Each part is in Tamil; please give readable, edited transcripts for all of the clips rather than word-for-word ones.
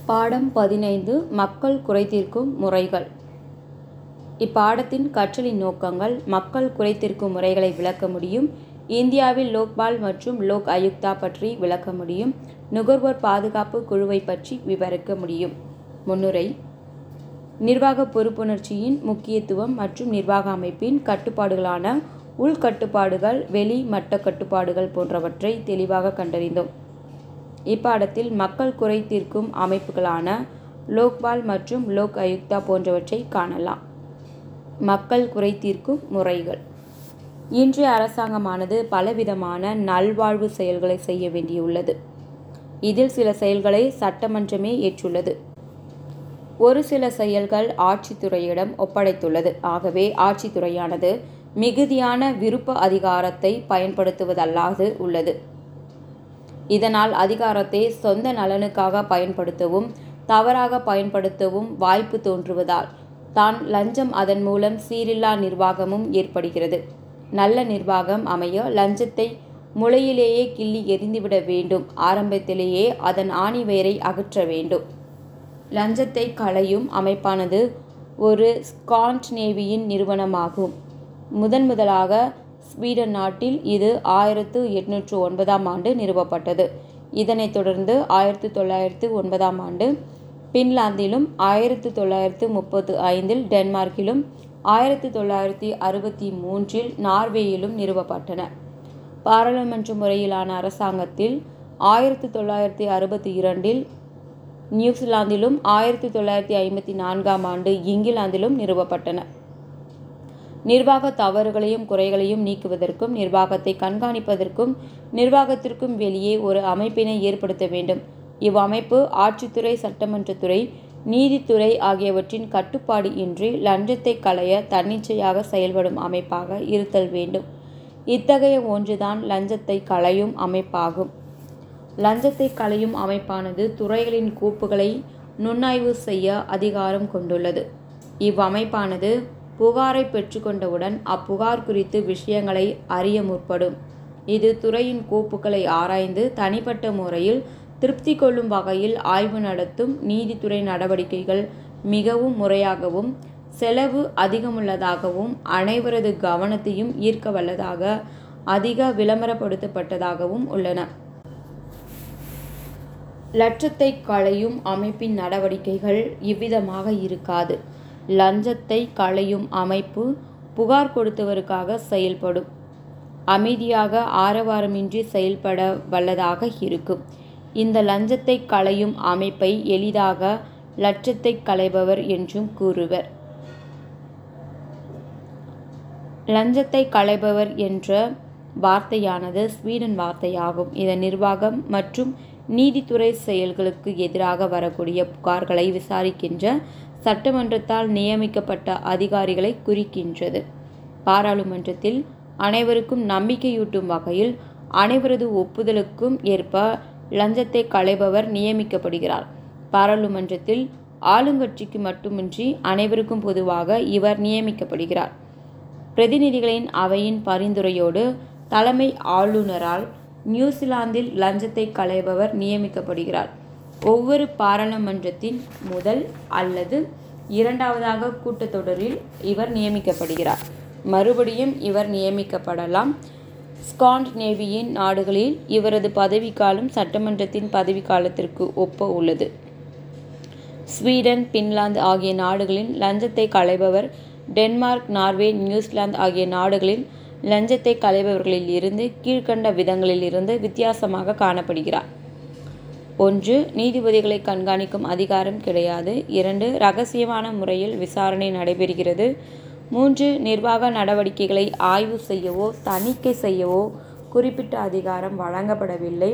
பாடம் 15 மக்கள் குறைதீர்க்கும் முறைகள். இப்பாடத்தின் கற்றலின் நோக்கங்கள்: மக்கள் குறைதீர்க்கும் முறைகளை விளக்க முடியும், இந்தியாவில் லோக்பால் மற்றும் லோக் ஆயுக்தா பற்றி விளக்க முடியும், நுகர்வோர் பாதுகாப்பு குழுவை பற்றி விவரிக்க முடியும். முன்னுரை: நிர்வாக பொறுப்புணர்ச்சியின் முக்கியத்துவம் மற்றும் நிர்வாக அமைப்பின் கட்டுப்பாடுகளான உள்கட்டுப்பாடுகள், வெளி மட்ட கட்டுப்பாடுகள் போன்றவற்றை தெளிவாக கண்டறிந்தோம். இப்பாடத்தில் மக்கள் குறை தீர்க்கும் அமைப்புகளான லோக்பால் மற்றும் லோக் ஆயுக்தா போன்றவற்றை காணலாம். மக்கள் குறை தீர்க்கும் முறைகள். இன்றைய அரசாங்கமானது பலவிதமான நல்வாழ்வு செயல்களை செய்ய வேண்டியுள்ளது. இதில் சில செயல்களை சட்டமன்றமே ஏற்றுள்ளது. ஒரு சில செயல்கள் ஆட்சித்துறையிடம் ஒப்படைத்துள்ளது. ஆகவே ஆட்சித்துறையானது மிகுதியான விருப்ப அதிகாரத்தை பயன்படுத்துவதல்லாது உள்ளது. இதனால் அதிகாரத்தை சொந்த நலனுக்காக பயன்படுத்தவும் தவறாக பயன்படுத்தவும் வாய்ப்பு தோன்றுவதால் தான் லஞ்சம் அதன் மூலம் சீரில்லா நிர்வாகமும் ஏற்படுகிறது. நல்ல நிர்வாகம் அமைய லஞ்சத்தை முளையிலேயே கிள்ளி எறிந்துவிட வேண்டும். ஆரம்பத்திலேயே அதன் ஆணிவேரை அகற்ற வேண்டும். லஞ்சத்தை களையும் அமைப்பானது ஒரு ஸ்காண்டினேவியன் நிறுவனமாகும். முதலாக ஸ்வீடன் நாட்டில் இது 1809ஆம் ஆண்டு நிறுவப்பட்டது. இதனைத் தொடர்ந்து 1909ஆம் ஆண்டு பின்லாந்திலும், 1935இல் டென்மார்க்கிலும், 1963இல் நார்வேயிலும் நிறுவப்பட்டன. பாராளுமன்ற முறையிலான அரசாங்கத்தில் 1962இல் நியூசிலாந்திலும், 1954ஆம் ஆண்டு இங்கிலாந்திலும் நிறுவப்பட்டன. நிர்வாக தவறுகளையும் குறைகளையும் நீக்குவதற்கும் நிர்வாகத்தை கண்காணிப்பதற்கும் நிர்வாகத்திற்கும் வெளியே ஒரு அமைப்பினை ஏற்படுத்த வேண்டும். இவ்வமைப்பு ஆட்சித்துறை, சட்டமன்றத்துறை, நீதித்துறை ஆகியவற்றின் கட்டுப்பாடு இன்றி லஞ்சத்தை களைய தன்னிச்சையாக செயல்படும் அமைப்பாக இருத்தல் வேண்டும். இத்தகைய ஒன்றுதான் லஞ்சத்தை களையும் அமைப்பாகும். லஞ்சத்தை களையும் அமைப்பானது துறைகளின் கோப்புகளை நுண்ணாய்வு செய்ய அதிகாரம் கொண்டுள்ளது. இவ்வமைப்பானது புகாரை பெற்றுக்கொண்டவுடன் அப்புகார் குறித்து விஷயங்களை அறிய முற்படும். இது துறையின் கோப்புகளை ஆராய்ந்து தனிப்பட்ட முறையில் திருப்தி கொள்ளும் வகையில் ஆய்வு நடத்தும். நீதித்துறை நடவடிக்கைகள் மிகவும் முறையாகவும் செலவு அதிகமுள்ளதாகவும் அனைவரது கவனத்தையும் ஈர்க்க வல்லதாக அதிக விளம்பரப்படுத்தப்பட்டதாகவும் உள்ளன. லஞ்சத்தை களையும் அமைப்பின் நடவடிக்கைகள் இவ்விதமாக இருக்காது. லஞ்சத்தை களையும் அமைப்பு புகார் கொடுத்தவருக்காக செயல்படும். அமைதியாக ஆரவாரமின்றி செயல்பட வல்லதாக இருக்கும். இந்த லஞ்சத்தை களையும் அமைப்பை எளிதாக லட்சத்தை களைபவர் என்றும் கூறுவர். லஞ்சத்தை களைபவர் என்ற வார்த்தையானது ஸ்வீடன் வார்த்தையாகும். இதன் நிர்வாகம் மற்றும் நீதித்துறை செயல்களுக்கு எதிராக வரக்கூடிய புகார்களை விசாரிக்கின்ற சட்டமன்றத்தால் நியமிக்கப்பட்ட அதிகாரிகளை குறிக்கின்றது. பாராளுமன்றத்தில் அனைவருக்கும் நம்பிக்கையூட்டும் வகையில் அனைவரது ஒப்புதலுக்கும் ஏற்ப லஞ்சத்தை களைபவர் நியமிக்கப்படுகிறார். பாராளுமன்றத்தில் ஆளுங்கட்சிக்கு மட்டுமின்றி அனைவருக்கும் பொதுவாக இவர் நியமிக்கப்படுகிறார். பிரதிநிதிகளின் அவையின் பரிந்துரையோடு தலைமை ஆளுநரால் நியூசிலாந்தில் லஞ்சத்தை களைபவர் நியமிக்கப்படுகிறார். ஒவ்வொரு பாராளுமன்றத்தின் முதல் அல்லது இரண்டாவதாக கூட்டத்தொடரில் இவர் நியமிக்கப்படுகிறார். மறுபடியும் இவர் நியமிக்கப்படலாம். ஸ்காண்டினேவியன் நாடுகளில் இவரது பதவிக்காலம் சட்டமன்றத்தின் பதவிக்காலத்திற்கு ஒப்ப உள்ளது. ஸ்வீடன், பின்லாந்து ஆகிய நாடுகளில் லஞ்சத்தை களைபவர் டென்மார்க், நார்வே, நியூசிலாந்து ஆகிய நாடுகளில் லஞ்சத்தை களைபவர்களில் இருந்து கீழ்க்கண்ட விதங்களில் இருந்து வித்தியாசமாக காணப்படுகிறார். 1. நீதிபதிகளை கண்காணிக்கும் அதிகாரம் கிடையாது. 2. இரகசியமான முறையில் விசாரணை நடைபெறுகிறது. 3. நிர்வாக நடவடிக்கைகளை ஆய்வு செய்யவோ தணிக்கை செய்யவோ குறிப்பிட்ட அதிகாரம் வழங்கப்படவில்லை.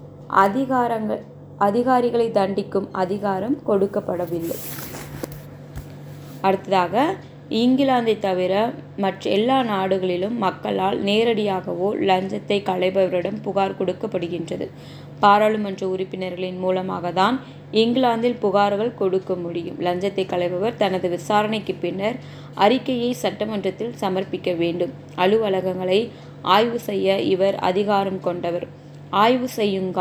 அதிகாரிகளை தண்டிக்கும் அதிகாரம் கொடுக்கப்படவில்லை. அடுத்ததாக, இங்கிலாந்தை தவிர மற்ற எல்லா நாடுகளிலும் மக்களால் நேரடியாகவோ லஞ்சத்தை களைபவரிடம் புகார் கொடுக்கப்படுகின்றது. பாராளுமன்ற உறுப்பினர்களின் மூலமாக தான் இங்கிலாந்தில் புகார்கள் கொடுக்க முடியும். லஞ்சத்தை களைபவர் தனது விசாரணைக்கு பின்னர் அறிக்கையை சட்டமன்றத்தில் சமர்ப்பிக்க வேண்டும். அலுவலகங்களை ஆய்வு செய்ய இவர் அதிகாரம் கொண்டவர். ஆய்வு செய்யுங்கால்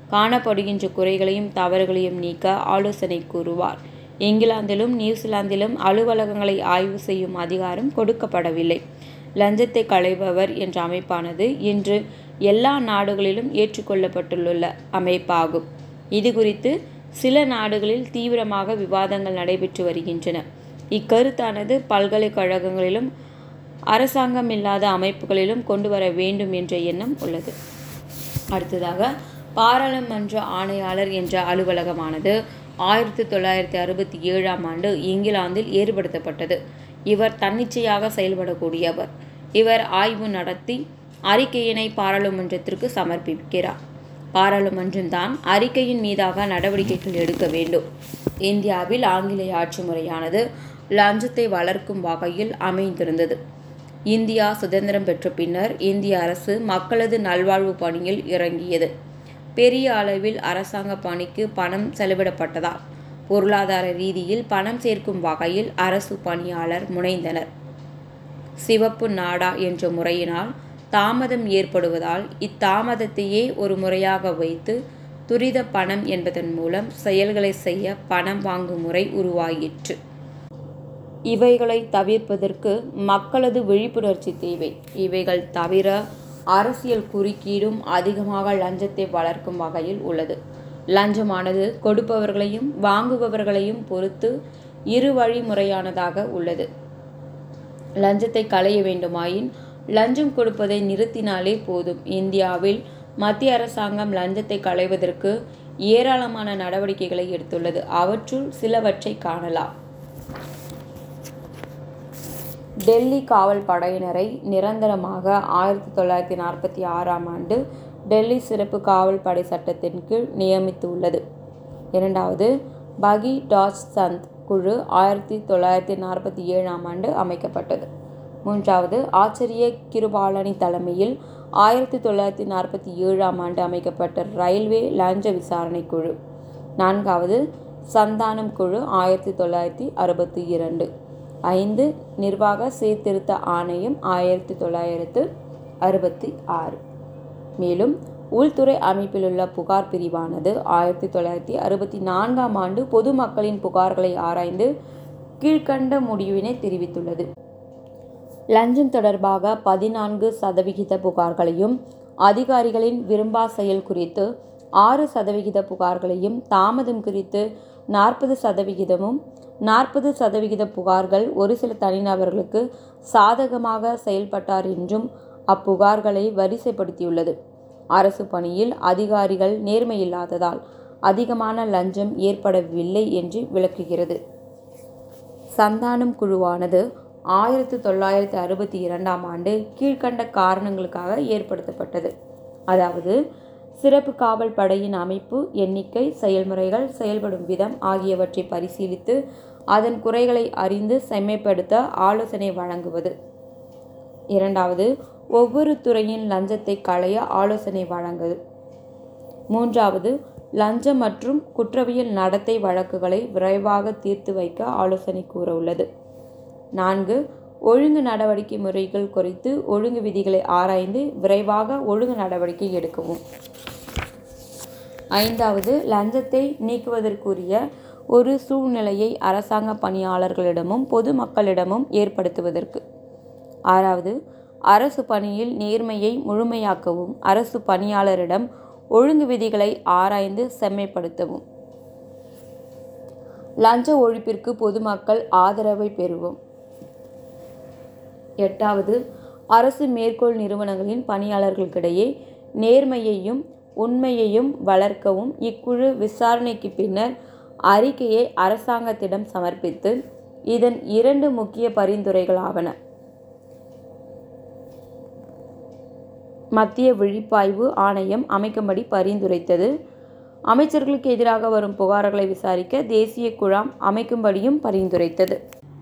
காணப்படுகின்ற குறைகளையும் தவறுகளையும் நீக்க ஆலோசனை கூறுவார். இங்கிலாந்திலும் நியூசிலாந்திலும் அலுவலகங்களை ஆய்வு செய்யும் அதிகாரம் கொடுக்கப்படவில்லை. லஞ்சத்தை களைபவர் என்ற அமைப்பானது இன்று எல்லா நாடுகளிலும் ஏற்றுக்கொள்ளப்பட்டுள்ள அமைப்பாகும். இது குறித்து சில நாடுகளில் தீவிரமாக விவாதங்கள் நடைபெற்று வருகின்றன. இக்கருத்தானது பல்கலைக்கழகங்களிலும் அரசாங்கமில்லாத அமைப்புகளிலும் கொண்டு வர வேண்டும் என்ற எண்ணம் உள்ளது. அடுத்ததாக, பாராளுமன்ற ஆணையாளர் என்ற அலுவலகமானது 1967ஆம் ஆண்டு இங்கிலாந்தில் ஏற்படுத்தப்பட்டது. இவர் தன்னிச்சையாக செயல்படக்கூடியவர். இவர் ஆய்வு நடத்தி அறிக்கையினை பாராளுமன்றத்திற்கு சமர்ப்பிக்கிறார். பாராளுமன்றம்தான் அறிக்கையின் மீதாக நடவடிக்கைகள் எடுக்க வேண்டும். இந்தியாவில் ஆங்கிலேய ஆட்சி முறையானது லஞ்சத்தை வளர்க்கும் வகையில் அமைந்திருந்தது. இந்தியா சுதந்திரம் பெற்ற பின்னர் இந்திய அரசு மக்களது நல்வாழ்வு பணியில் இறங்கியது. பெரிய அளவில் அரசாங்க பணிக்கு பணம் செலவிடப்பட்டதால் பொருளாதார ரீதியில் பணம் சேர்க்கும் வகையில் அரசு பணியாளர் முனைந்தனர். சிவப்பு நாடா என்ற முறையினால் தாமதம் ஏற்படுவதால் இத்தாமதத்தையே ஒரு முறையாக வைத்து துரித பணம் என்பதன் மூலம் செயல்களை செய்ய பணம் வாங்கும் முறை உருவாயிற்று. இவைகளை தவிர்ப்பதற்கு மக்களது விழிப்புணர்ச்சி தேவை. இவைகள் தவிர அரசியல் குறுக்கீடும் அதிகமாக லஞ்சத்தை வளர்க்கும் வகையில் உள்ளது. லஞ்சமானது கொடுப்பவர்களையும் வாங்குபவர்களையும் பொறுத்து இரு வழிமுறையானதாக உள்ளது. லஞ்சத்தை களைய வேண்டுமாயின் லஞ்சம் கொடுப்பதை நிறுத்தினாலே போதும். இந்தியாவில் மத்திய அரசாங்கம் லஞ்சத்தை களைவதற்கு ஏராளமான நடவடிக்கைகளை எடுத்துள்ளது. அவற்றுள் சிலவற்றை காணலாம். டெல்லி காவல் படையினரை நிரந்தரமாக 1946ஆம் ஆண்டு டெல்லி சிறப்பு காவல் படை சட்டத்தின் கீழ் நியமித்துள்ளது. இரண்டாவது, பகி டாச் சந்த் குழு 1947ஆம் ஆண்டு அமைக்கப்பட்டது. மூன்றாவது, ஆச்சாரிய கிருபாலனி தலைமையில் 1947ஆம் ஆண்டு அமைக்கப்பட்ட ரயில்வே லஞ்ச விசாரணை குழு. நான்காவது, சந்தானம் குழு 1962. 5, நிர்வாக சீர்திருத்த ஆணையம் 1966. மேலும் உள்துறை அமைப்பிலுள்ள புகார் பிரிவானது 1964ஆம் ஆண்டு பொதுமக்களின் புகார்களை ஆராய்ந்து கீழ்க்கண்ட முடிவினை தெரிவித்துள்ளது. லஞ்சம் தொடர்பாக 14% புகார்களையும், அதிகாரிகளின் விரும்பா செயல் குறித்து 6% புகார்களையும், தாமதம் குறித்து 40%, 40% புகார்கள் ஒரு சில தனிநபர்களுக்கு சாதகமாக செயல்பட்டார் என்றும் அப்புகார்களை வரிசைப்படுத்தியுள்ளது. அரசு பணியில் அதிகாரிகள் நேர்மையில்லாததால் அதிகமான லஞ்சம் ஏற்படவில்லை என்று விளக்குகிறது. சந்தானம் குழுவானது 1962ஆம் ஆண்டு கீழ்க்கண்ட காரணங்களுக்காக ஏற்படுத்தப்பட்டது. அதாவது, சிறப்பு காவல் படையின் அமைப்பு, எண்ணிக்கை, செயல்முறைகள், செயல்படும் விதம் ஆகியவற்றை பரிசீலித்து அதன் குறைகளை அறிந்து செம்மைப்படுத்த ஆலோசனை வழங்குவது. இரண்டாவது, ஒவ்வொரு துறையின் லஞ்சத்தை களைய ஆலோசனை வழங்குவது. மூன்றாவது, லஞ்சம் மற்றும் குற்றவியல் நடத்தை வழக்குகளை விரைவாக தீர்த்து வைக்க ஆலோசனை கூற உள்ளது. 4, ஒழுங்கு நடவடிக்கை முறைகள் குறித்து ஒழுங்கு விதிகளை ஆராய்ந்து விரைவாக ஒழுங்கு நடவடிக்கை எடுக்கவும். 5வது, லஞ்சத்தை நீக்குவதற்குரிய ஒரு சூழ்நிலையை அரசாங்க பணியாளர்களிடமும் பொதுமக்களிடமும் ஏற்படுத்துவதற்கு. 6வது, அரசு பணியில் நேர்மையை முழுமையாக்கவும் அரசு பணியாளரிடம் ஒழுங்கு விதிகளை ஆராய்ந்து செம்மைப்படுத்தவும். லஞ்ச ஒழிப்பிற்கு பொதுமக்கள் ஆதரவை பெறுவோம். 8வது, அரசு மேற்கோள் நிறுவனங்களின் பணியாளர்களுக்கிடையே நேர்மையையும் உண்மையையும் வளர்க்கவும் இக்குழு விசாரணைக்கு பின்னர் அறிக்கையை அரசாங்கத்திடம் சமர்ப்பித்து இதன் 2 முக்கிய பரிந்துரைகளாவன. மத்திய விழிப்பாய்வு ஆணையம் அமைக்கும்படி பரிந்துரைத்தது. அமைச்சர்களுக்கு எதிராக வரும் புகார்களை விசாரிக்க தேசிய குழாம் அமைக்கும்படியும் பரிந்துரைத்தது.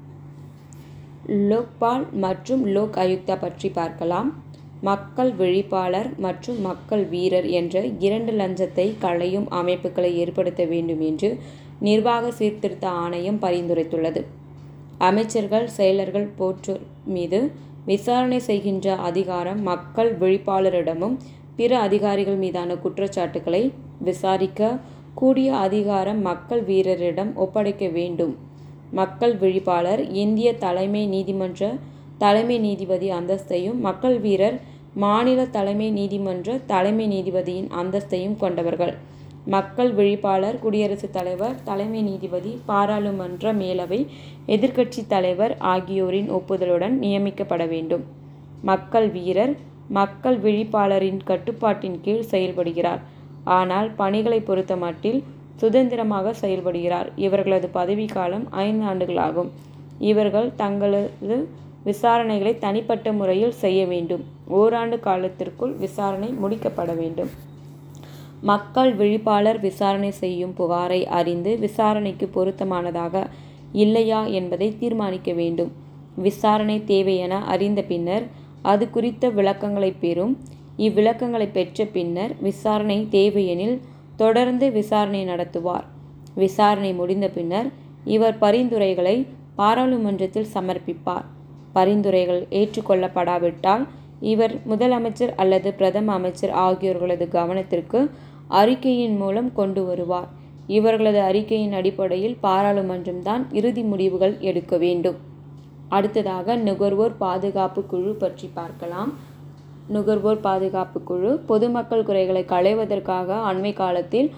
லோக்பால் மற்றும் லோக் ஆயுக்தா பற்றி பார்க்கலாம். மக்கள் விழிப்பாளர் மற்றும் மக்கள் வீரர் என்ற 2 லஞ்சத்தை களையும் அமைப்புகளை ஏற்படுத்த வேண்டும் என்று நிர்வாக சீர்திருத்த ஆணையம் பரிந்துரைத்துள்ளது. அமைச்சர்கள், செயலர்கள் போன்றோர் மீது விசாரணை செய்கின்ற அதிகாரம் மக்கள் விழிப்பாளரிடமும் பிற அதிகாரிகள் மீதான குற்றச்சாட்டுகளை விசாரிக்க கூடிய அதிகாரம் மக்கள் வீரரிடம் ஒப்படைக்க வேண்டும். மக்கள் விழிப்பாளர் இந்திய தலைமை நீதிமன்ற தலைமை நீதிபதி அந்தஸ்தையும், மக்கள் வீரர் மாநில தலைமை நீதிமன்ற தலைமை நீதிபதியின் அந்தஸ்தையும் கொண்டவர்கள். மக்கள் விழிப்பாளர் குடியரசுத் தலைவர், தலைமை நீதிபதி, பாராளுமன்ற மேலவை, எதிர்க்கட்சி தலைவர் ஆகியோரின் ஒப்புதலுடன் நியமிக்கப்பட வேண்டும். மக்கள் வீரர் மக்கள் விழிப்பாளரின் கட்டுப்பாட்டின் கீழ் செயல்படுகிறார். ஆனால் பணிகளை பொறுத்தமட்டில் சுதந்திரமாக செயல்படுகிறார். இவர்களது பதவிக்காலம் 5 ஆண்டுகளாகும். இவர்கள் தங்களது விசாரணைகளை தனிப்பட்ட முறையில் செய்ய வேண்டும். ஓராண்டு காலத்திற்குள் விசாரணை முடிக்கப்பட வேண்டும். மக்கள் விழிப்பாளர் விசாரணை செய்யும் புகாரை அறிந்து விசாரணைக்கு பொருத்தமானதாக இல்லையா என்பதை தீர்மானிக்க வேண்டும். விசாரணை தேவையென அறிந்த பின்னர் அது குறித்த விளக்கங்களை பெறும். இவ்விளக்கங்களை பெற்ற பின்னர் விசாரணை தேவையெனில் தொடர்ந்து விசாரணை நடத்துவார். விசாரணை முடிந்த பின்னர் இவர் பரிந்துரைகளை பாராளுமன்றத்தில் சமர்ப்பிப்பார். பரிந்துரைகள் ஏற்றுக்கொள்ளப்படாவிட்டால் இவர் முதலமைச்சர் அல்லது பிரதம அமைச்சர் ஆகியோர்களது கவனத்திற்கு அறிக்கையின் மூலம் கொண்டு வருவார். இவர்களது அறிக்கையின் அடிப்படையில் பாராளுமன்றம்தான் இறுதி முடிவுகள் எடுக்க வேண்டும். அடுத்ததாக நுகர்வோர் பாதுகாப்பு குழு பற்றி பார்க்கலாம். நுகர்வோர் பாதுகாப்பு குழு பொதுமக்கள் குறைகளை களைவதற்காக அண்மை காலத்தில்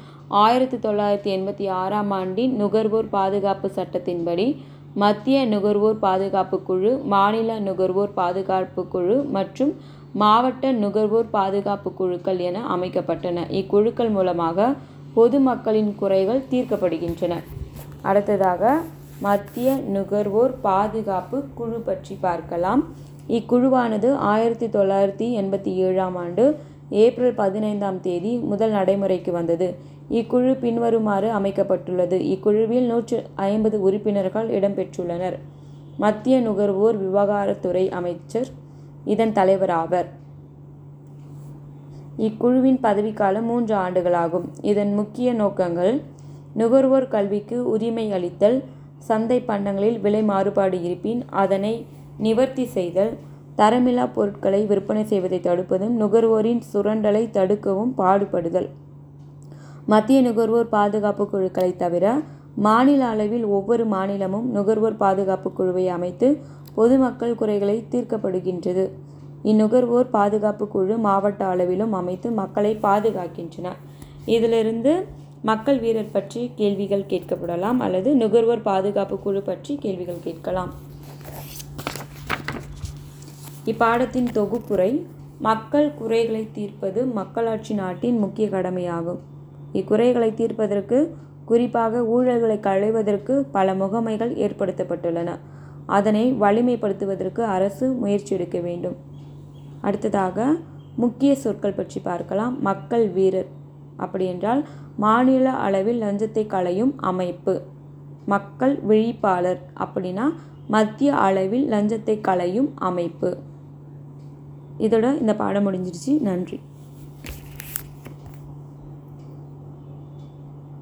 1986ஆம் ஆண்டின் நுகர்வோர் பாதுகாப்பு சட்டத்தின்படி மத்திய நுகர்வோர் பாதுகாப்பு குழு, மாநில நுகர்வோர் பாதுகாப்பு குழு மற்றும் மாவட்ட நுகர்வோர் பாதுகாப்பு குழுக்கள் என அமைக்கப்பட்டன. இக்குழுக்கள் மூலமாக பொதுமக்களின் குறைகள் தீர்க்கப்படுகின்றன. அடுத்ததாக மத்திய நுகர்வோர் பாதுகாப்பு குழு பற்றி பார்க்கலாம். இக்குழுவானது 1987ஆம் ஆண்டு ஏப்ரல் 15ஆம் தேதி முதல் நடைமுறைக்கு வந்தது. இக்குழு பின்வருமாறு அமைக்கப்பட்டுள்ளது. இக்குழுவில் 150 உறுப்பினர்கள் இடம்பெற்றுள்ளனர். மத்திய நுகர்வோர் விவகாரத்துறை அமைச்சர் இதன் தலைவர் ஆவர். இக்குழுவின் பதவிக்காலம் 3 ஆண்டுகளாகும். இதன் முக்கிய நோக்கங்கள்: நுகர்வோர் கல்விக்கு உரிமை அளித்தல், சந்தை பண்டங்களில் விலை மாறுபாடு இருப்பின் அதனை நிவர்த்தி செய்தல், தரமில்லா பொருட்களை விற்பனை செய்வதை தடுப்பதும், நுகர்வோரின் சுரண்டலை தடுக்கவும் பாடுபடுதல். மத்திய நுகர்வோர் பாதுகாப்பு குழுக்களை தவிர மாநில அளவில் ஒவ்வொரு மாநிலமும் நுகர்வோர் பாதுகாப்பு குழுவை அமைத்து பொதுமக்கள் குறைகளை தீர்க்கப்படுகின்றது. இந்நுகர்வோர் பாதுகாப்பு குழு மாவட்ட அளவிலும் அமைத்து மக்களை பாதுகாக்கின்றன. இதிலிருந்து மக்கள் வீரர் பற்றி கேள்விகள் கேட்கப்படலாம் அல்லது நுகர்வோர் பாதுகாப்பு குழு பற்றி கேள்விகள் கேட்கலாம். இப்பாடத்தின் தொகுப்புரை: மக்கள் குறைகளை தீர்ப்பது மக்களாட்சி நாட்டின் முக்கிய கடமையாகும். இக்குறைகளை தீர்ப்பதற்கு, குறிப்பாக ஊழல்களை களைவதற்கு பல முகமைகள் ஏற்படுத்தப்பட்டுள்ளன. அதனை வலிமைப்படுத்துவதற்கு அரசு முயற்சி எடுக்க வேண்டும். அடுத்ததாக முக்கிய சொற்கள் பற்றி பார்க்கலாம். மக்கள் வீரர் அப்படி என்றால் மாநில அளவில் லஞ்சத்தை களையும் அமைப்பு. மக்கள் விழிப்பாளர் அப்படின்னா மத்திய அளவில் லஞ்சத்தை களையும் அமைப்பு. இதோட இந்த பாடம் முடிஞ்சிருச்சு. நன்றி.